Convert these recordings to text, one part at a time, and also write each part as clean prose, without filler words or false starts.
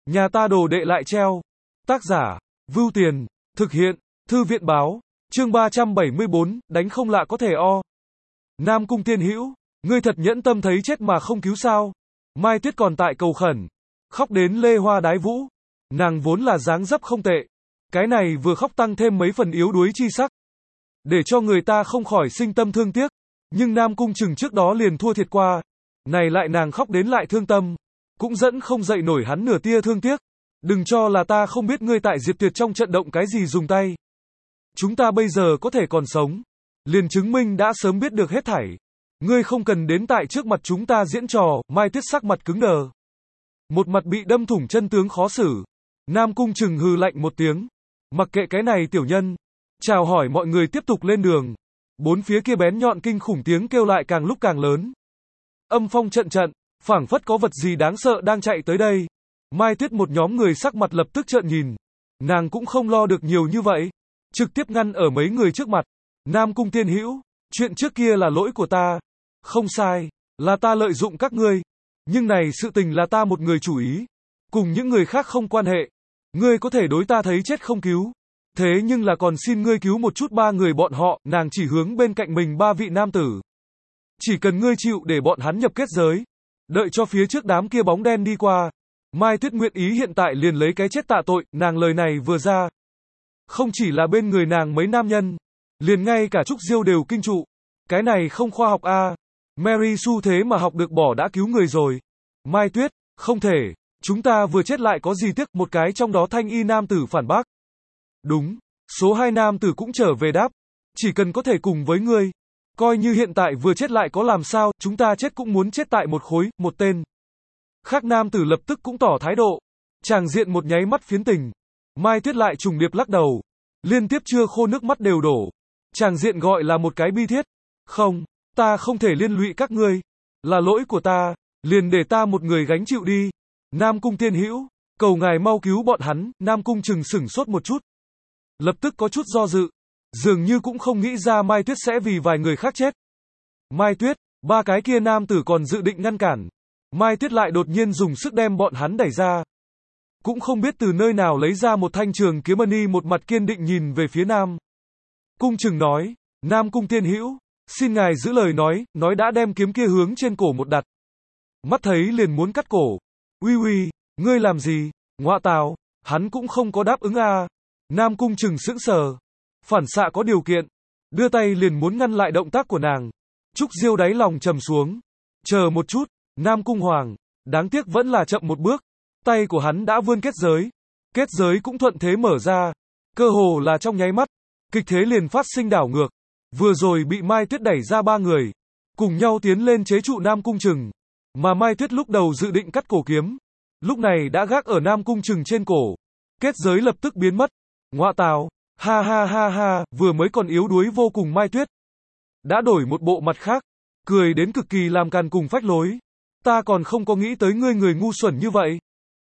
Nhà ta đồ đệ lại treo. Tác giả, Vưu Tiền, thực hiện, Thư viện báo, chương 374, đánh không lạ có thể o. Nam Cung Tiên Hữu, ngươi thật nhẫn tâm thấy chết mà không cứu sao? Mai Tuyết còn tại cầu khẩn, khóc đến lê hoa đái vũ. Nàng vốn là dáng dấp không tệ, cái này vừa khóc tăng thêm mấy phần yếu đuối chi sắc, để cho người ta không khỏi sinh tâm thương tiếc. Nhưng Nam Cung Trừng trước đó liền thua thiệt qua, này lại nàng khóc đến lại thương tâm, cũng dẫn không dậy nổi hắn nửa tia thương tiếc. Đừng cho là ta không biết ngươi tại Diệt Tuyệt trong trận động cái gì dùng tay. Chúng ta bây giờ có thể còn sống, liền chứng minh đã sớm biết được hết thảy. Ngươi không cần đến tại trước mặt chúng ta diễn trò. Mai Tuyết sắc mặt cứng đờ, một mặt bị đâm thủng chân tướng khó xử. Nam Cung Trừng hừ lạnh một tiếng, mặc kệ cái này tiểu nhân, chào hỏi mọi người tiếp tục lên đường. Bốn phía kia bén nhọn kinh khủng tiếng kêu lại càng lúc càng lớn. Âm phong trận trận, phảng phất có vật gì đáng sợ đang chạy tới đây. Mai Tuyết một nhóm người sắc mặt lập tức trợn nhìn. Nàng cũng không lo được nhiều như vậy, trực tiếp ngăn ở mấy người trước mặt. Nam Cung Tiên Hữu, chuyện trước kia là lỗi của ta. Không sai, là ta lợi dụng các ngươi. Nhưng này sự tình là ta một người chủ ý, cùng những người khác không quan hệ. Ngươi có thể đối ta thấy chết không cứu, thế nhưng là còn xin ngươi cứu một chút ba người bọn họ. Nàng chỉ hướng bên cạnh mình ba vị nam tử. Chỉ cần ngươi chịu để bọn hắn nhập kết giới, đợi cho phía trước đám kia bóng đen đi qua, Mai Tuyết nguyện ý hiện tại liền lấy cái chết tạ tội. Nàng lời này vừa ra, không chỉ là bên người nàng mấy nam nhân, liền ngay cả Trúc Diêu đều kinh trụ. Cái này không khoa học a. Mary Sue thế mà học được bỏ đã cứu người rồi. Mai Tuyết, không thể, chúng ta vừa chết lại có gì tiếc. Một cái trong đó thanh y nam tử phản bác. Đúng, số 2 nam tử cũng trở về đáp, chỉ cần có thể cùng với ngươi, coi như hiện tại vừa chết lại có làm sao, chúng ta chết cũng muốn chết tại một khối. Một tên khác nam tử lập tức cũng tỏ thái độ. Tràng diện một nháy mắt phiến tình. Mai Tuyết lại trùng điệp lắc đầu, liên tiếp chưa khô nước mắt đều đổ. Tràng diện gọi là một cái bi thiết. Không, ta không thể liên lụy các ngươi, là lỗi của ta, liền để ta một người gánh chịu đi. Nam Cung Tiên Hữu, cầu ngài mau cứu bọn hắn. Nam Cung Trừng sửng sốt một chút, lập tức có chút do dự, dường như cũng không nghĩ ra Mai Tuyết sẽ vì vài người khác chết. Mai Tuyết, ba cái kia nam tử còn dự định ngăn cản, Mai Tuyết lại đột nhiên dùng sức đem bọn hắn đẩy ra. Cũng không biết từ nơi nào lấy ra một thanh trường kiếm mani, một mặt kiên định nhìn về phía Nam Cung Trừng nói, Nam Cung Tiên Hữu, xin ngài giữ lời nói đã đem kiếm kia hướng trên cổ một đặt. Mắt thấy liền muốn cắt cổ. Uy uy, ngươi làm gì? Ngọa tào, hắn cũng không có đáp ứng a. Nam Cung Trừng sững sờ, phản xạ có điều kiện, đưa tay liền muốn ngăn lại động tác của nàng. Trúc Diêu đáy lòng trầm xuống, chờ một chút, Nam Cung Hoàng, đáng tiếc vẫn là chậm một bước. Tay của hắn đã vươn kết giới cũng thuận thế mở ra, cơ hồ là trong nháy mắt, kịch thế liền phát sinh đảo ngược. Vừa rồi bị Mai Tuyết đẩy ra ba người, cùng nhau tiến lên chế trụ Nam Cung Trừng, mà Mai Tuyết lúc đầu dự định cắt cổ kiếm, lúc này đã gác ở Nam Cung Trừng trên cổ. Kết giới lập tức biến mất. Ngọa tào, ha ha ha ha, vừa mới còn yếu đuối vô cùng Mai Tuyết đã đổi một bộ mặt khác, cười đến cực kỳ làm càn cùng phách lối. Ta còn không có nghĩ tới ngươi người ngu xuẩn như vậy,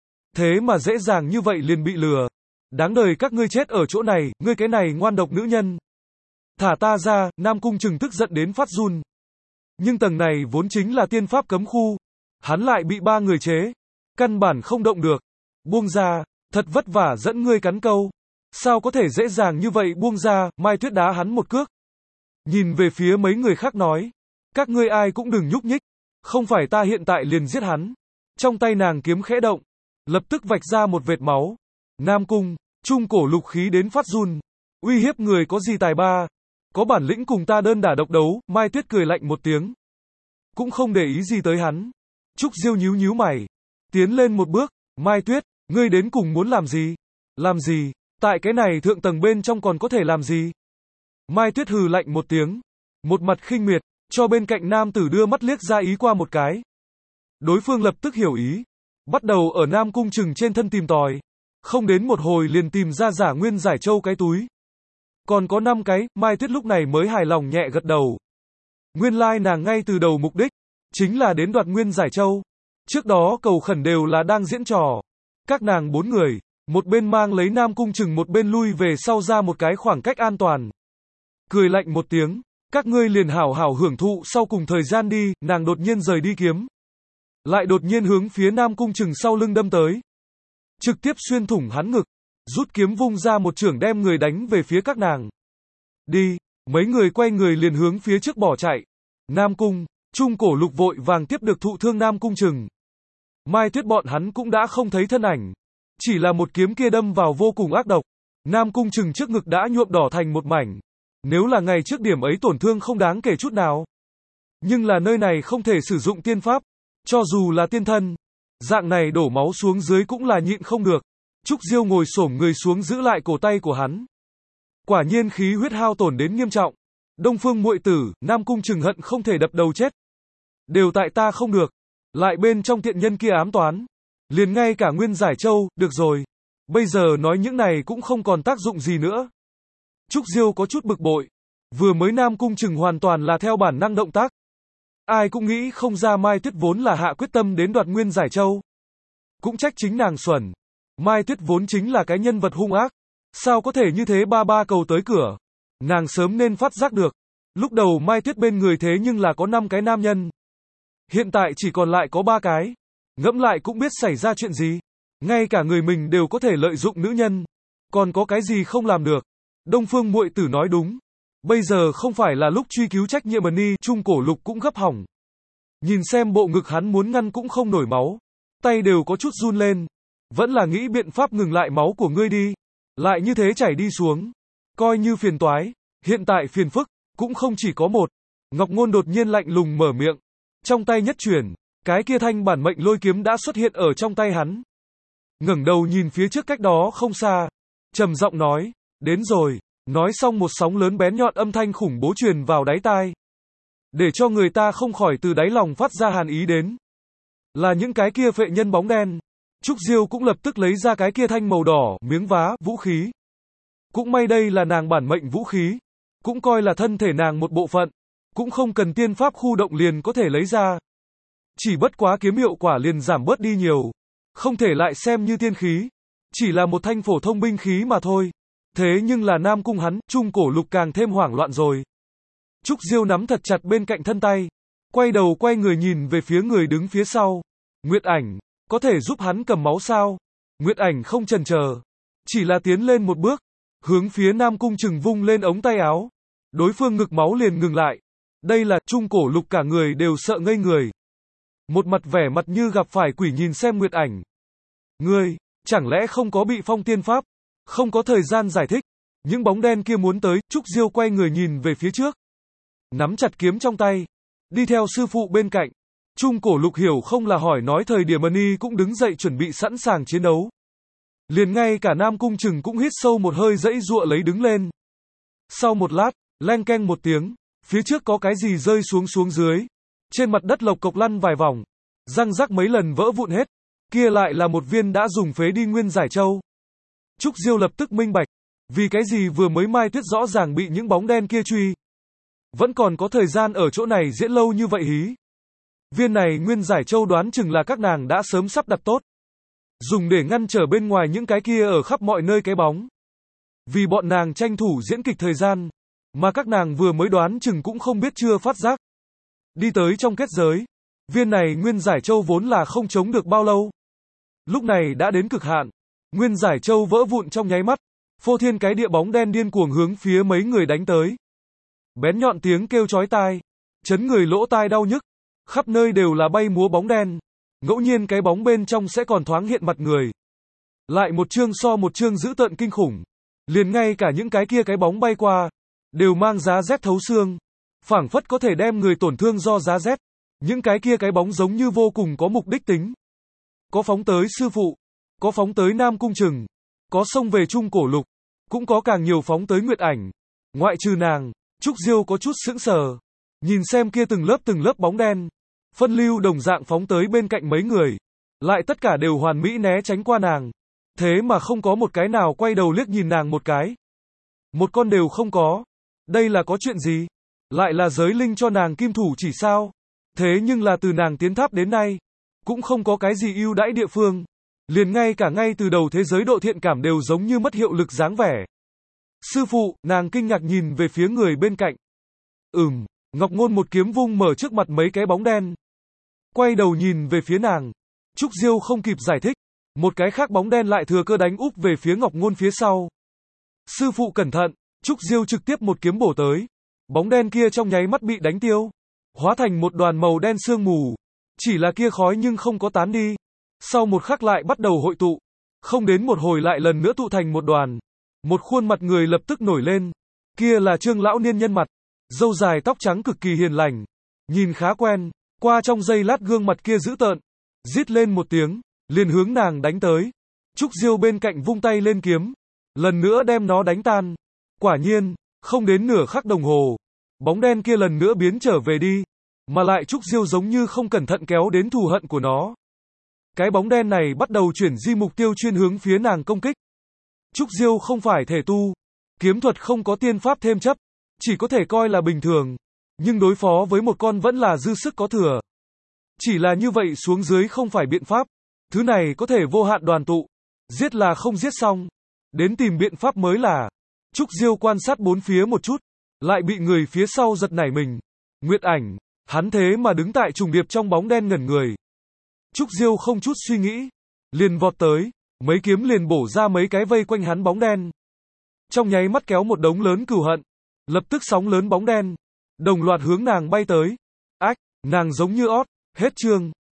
thế mà dễ dàng như vậy liền bị lừa. Đáng đời các ngươi chết ở chỗ này, ngươi cái này ngoan độc nữ nhân. Thả ta ra. Nam Cung Trừng tức giận đến phát run. Nhưng tầng này vốn chính là tiên pháp cấm khu, hắn lại bị ba người chế, căn bản không động được. Buông ra, thật vất vả dẫn ngươi cắn câu, sao có thể dễ dàng như vậy buông ra. Mai Tuyết đá hắn một cước, nhìn về phía mấy người khác nói, các ngươi ai cũng đừng nhúc nhích, không phải ta hiện tại liền giết hắn. Trong tay nàng kiếm khẽ động, lập tức vạch ra một vệt máu. Nam Cung, trung cổ lục khí đến phát run, uy hiếp người có gì tài ba, có bản lĩnh cùng ta đơn đả độc đấu. Mai Tuyết cười lạnh một tiếng, cũng không để ý gì tới hắn. Trúc Diêu nhíu mày, tiến lên một bước, Mai Tuyết, ngươi đến cùng muốn làm gì? Làm gì? Tại cái này thượng tầng bên trong còn có thể làm gì? Mai Tuyết hừ lạnh một tiếng, một mặt khinh miệt, cho bên cạnh nam tử đưa mắt liếc ra ý qua một cái. Đối phương lập tức hiểu ý, bắt đầu ở Nam Cung Trừng trên thân tìm tòi. Không đến một hồi liền tìm ra giả nguyên giải châu cái túi. Còn có 5 cái. Mai Tuyết lúc này mới hài lòng nhẹ gật đầu. Nguyên lai nàng ngay từ đầu mục đích chính là đến đoạt nguyên giải châu. Trước đó cầu khẩn đều là đang diễn trò. Các nàng 4 người, một bên mang lấy Nam Cung Trừng, một bên lui về sau ra một cái khoảng cách an toàn. Cười lạnh một tiếng, các ngươi liền hảo hảo hưởng thụ sau cùng thời gian đi. Nàng đột nhiên rời đi kiếm, lại đột nhiên hướng phía Nam Cung Trừng sau lưng đâm tới. trực tiếp xuyên thủng hắn ngực, rút kiếm vung ra một chưởng đem người đánh về phía các nàng. Đi, mấy người quay người liền hướng phía trước bỏ chạy. Nam Cung, Trung Cổ Lục vội vàng tiếp được thụ thương Nam Cung Trừng. Mai Tuyết bọn hắn cũng đã không thấy thân ảnh. Chỉ là một kiếm kia đâm vào vô cùng ác độc. Nam Cung Trừng trước ngực đã nhuộm đỏ thành một mảnh. Nếu là ngày trước điểm ấy tổn thương không đáng kể chút nào. Nhưng là nơi này không thể sử dụng tiên pháp. Cho dù là tiên thân. Dạng này đổ máu xuống dưới cũng là nhịn không được. Trúc Diêu ngồi xổm người xuống giữ lại cổ tay của hắn. Quả nhiên khí huyết hao tổn đến nghiêm trọng. Đông Phương muội tử, Nam Cung Trừng hận không thể đập đầu chết. Đều tại ta không được. Lại bên trong tiện nhân kia ám toán. Liền ngay cả Nguyên Giải Châu, được rồi. Bây giờ nói những này cũng không còn tác dụng gì nữa. Trúc Diêu có chút bực bội. Vừa mới Nam Cung Trừng hoàn toàn là theo bản năng động tác. Ai cũng nghĩ không ra Mai Tuyết vốn là hạ quyết tâm đến đoạt Nguyên Giải Châu. Cũng trách chính nàng xuẩn. Mai Tuyết vốn chính là cái nhân vật hung ác. Sao có thể như thế ba cầu tới cửa. Nàng sớm nên phát giác được. Lúc đầu Mai Tuyết bên người thế nhưng là có 5 cái nam nhân. Hiện tại chỉ còn lại có 3 cái. Ngẫm lại cũng biết xảy ra chuyện gì. Ngay cả người mình đều có thể lợi dụng nữ nhân. Còn có cái gì không làm được. Đông Phương muội tử nói đúng. Bây giờ không phải là lúc truy cứu trách nhiệm Ni, Trung Cổ Lục cũng gấp hỏng. Nhìn xem bộ ngực hắn muốn ngăn cũng không nổi máu. Tay đều có chút run lên. Vẫn là nghĩ biện pháp ngừng lại máu của ngươi đi. Lại như thế chảy đi xuống. Coi như phiền toái. Hiện tại phiền phức, cũng không chỉ có một. Ngọc Ngôn đột nhiên lạnh lùng mở miệng. Trong tay nhất chuyển, cái kia thanh bản mệnh lôi kiếm đã xuất hiện ở trong tay hắn. Ngẩng đầu nhìn phía trước cách đó không xa. Trầm giọng nói, đến rồi. Nói xong một sóng lớn bén nhọn âm thanh khủng bố truyền vào đáy tai. Để cho người ta không khỏi từ đáy lòng phát ra hàn ý đến. Là những cái kia phệ nhân bóng đen. Trúc Diêu cũng lập tức lấy ra cái kia thanh màu đỏ, miếng vá, vũ khí. Cũng may đây là nàng bản mệnh vũ khí. Cũng coi là thân thể nàng một bộ phận. Cũng không cần tiên pháp khu động liền có thể lấy ra. Chỉ bất quá kiếm hiệu quả liền giảm bớt đi nhiều. Không thể lại xem như tiên khí. Chỉ là một thanh phổ thông binh khí mà thôi. Thế nhưng là Nam Cung hắn, Trung Cổ Lục càng thêm hoảng loạn rồi. Trúc Diêu nắm thật chặt bên cạnh thân tay. Quay đầu quay người nhìn về phía người đứng phía sau. Nguyệt Ảnh, có thể giúp hắn cầm máu sao? Nguyệt Ảnh không chần chờ. Chỉ là tiến lên một bước. Hướng phía Nam Cung Trừng vung lên ống tay áo. Đối phương ngực máu liền ngừng lại. Đây là Trung Cổ Lục cả người đều sợ ngây người. Một mặt vẻ mặt như gặp phải quỷ nhìn xem Nguyệt Ảnh. Ngươi, chẳng lẽ không có bị phong tiên pháp? Không có thời gian giải thích. Những bóng đen kia muốn tới, Trúc Diêu quay người nhìn về phía trước. Nắm chặt kiếm trong tay. Đi theo sư phụ bên cạnh. Trung Cổ Lục hiểu không là hỏi nói thời điểm Ni cũng đứng dậy chuẩn bị sẵn sàng chiến đấu. Liền ngay cả Nam Cung Trừng cũng hít sâu một hơi dãy giụa lấy đứng lên. Sau một lát, leng keng một tiếng, phía trước có cái gì rơi xuống dưới. Trên mặt đất lộc cộc lăn vài vòng, răng rắc mấy lần vỡ vụn hết. Kia lại là một viên đã dùng phế đi Nguyên Giải Châu. Trúc Diêu lập tức minh bạch, vì cái gì vừa mới Mai Tuyết rõ ràng bị những bóng đen kia truy. Vẫn còn có thời gian ở chỗ này diễn lâu như vậy hí. Viên này Nguyên Giải Châu đoán chừng là các nàng đã sớm sắp đặt tốt. Dùng để ngăn trở bên ngoài những cái kia ở khắp mọi nơi cái bóng. Vì bọn nàng tranh thủ diễn kịch thời gian, mà các nàng vừa mới đoán chừng cũng không biết chưa phát giác. Đi tới trong kết giới, viên này Nguyên Giải Châu vốn là không chống được bao lâu. Lúc này đã đến cực hạn, Nguyên Giải Châu vỡ vụn trong nháy mắt, phô thiên cái địa bóng đen điên cuồng hướng phía mấy người đánh tới. Bén nhọn tiếng kêu chói tai, chấn người lỗ tai đau nhức, khắp nơi đều là bay múa bóng đen, ngẫu nhiên cái bóng bên trong sẽ còn thoáng hiện mặt người. Lại một chương so một chương dữ tợn kinh khủng, liền ngay cả những cái kia cái bóng bay qua, đều mang giá rét thấu xương, phảng phất có thể đem người tổn thương do giá rét. Những cái kia cái bóng giống như vô cùng có mục đích tính. Có phóng tới sư phụ, có phóng tới Nam Cung Trừng, có xông về Trung Cổ Lục, cũng có càng nhiều phóng tới Nguyệt Ảnh. Ngoại trừ nàng, Trúc Diêu có chút sững sờ, nhìn xem kia từng lớp bóng đen, phân lưu đồng dạng phóng tới bên cạnh mấy người, lại tất cả đều hoàn mỹ né tránh qua nàng. Thế mà không có một cái nào quay đầu liếc nhìn nàng một cái. Một con đều không có. Đây là có chuyện gì? Lại là giới linh cho nàng kim thủ chỉ sao? Thế nhưng là từ nàng tiến tháp đến nay, cũng không có cái gì ưu đãi địa phương. Liền ngay cả ngay từ đầu thế giới độ thiện cảm đều giống như mất hiệu lực dáng vẻ. Sư phụ, nàng kinh ngạc nhìn về phía người bên cạnh. Ngọc Ngôn một kiếm vung mở trước mặt mấy cái bóng đen. Quay đầu nhìn về phía nàng. Trúc Diêu không kịp giải thích. Một cái khác bóng đen lại thừa cơ đánh úp về phía Ngọc Ngôn phía sau. Sư phụ cẩn thận, Trúc Diêu trực tiếp một kiếm bổ tới. Bóng đen kia trong nháy mắt bị đánh tiêu, hóa thành một đoàn màu đen sương mù. Chỉ là kia khói nhưng không có tán đi. Sau một khắc lại bắt đầu hội tụ. Không đến một hồi lại lần nữa tụ thành một đoàn. Một khuôn mặt người lập tức nổi lên. Kia là Trương lão niên nhân mặt. Râu dài tóc trắng cực kỳ hiền lành. Nhìn khá quen. Qua trong giây lát gương mặt kia dữ tợn. Rít lên một tiếng. Liền hướng nàng đánh tới. Trúc Diêu bên cạnh vung tay lên kiếm. Lần nữa đem nó đánh tan. Quả nhiên, không đến nửa khắc đồng hồ. Bóng đen kia lần nữa biến trở về đi. Mà lại Trúc Diêu giống như không cẩn thận kéo đến thù hận của nó. Cái bóng đen này bắt đầu chuyển di mục tiêu chuyên hướng phía nàng công kích. Trúc Diêu không phải thể tu. Kiếm thuật không có tiên pháp thêm chấp. Chỉ có thể coi là bình thường. Nhưng đối phó với một con vẫn là dư sức có thừa. Chỉ là như vậy xuống dưới không phải biện pháp. Thứ này có thể vô hạn đoàn tụ. Giết là không giết xong. Đến tìm biện pháp mới là. Trúc Diêu quan sát bốn phía một chút. Lại bị người phía sau giật nảy mình. Nguyệt Ảnh. Hắn thế mà đứng tại trùng điệp trong bóng đen ngẩn người. Trúc Diêu không chút suy nghĩ. Liền vọt tới. Mấy kiếm liền bổ ra mấy cái vây quanh hắn bóng đen. Trong nháy mắt kéo một đống lớn cừu hận. Lập tức sóng lớn bóng đen. Đồng loạt hướng nàng bay tới. Ách, nàng giống như ót. Hết chương.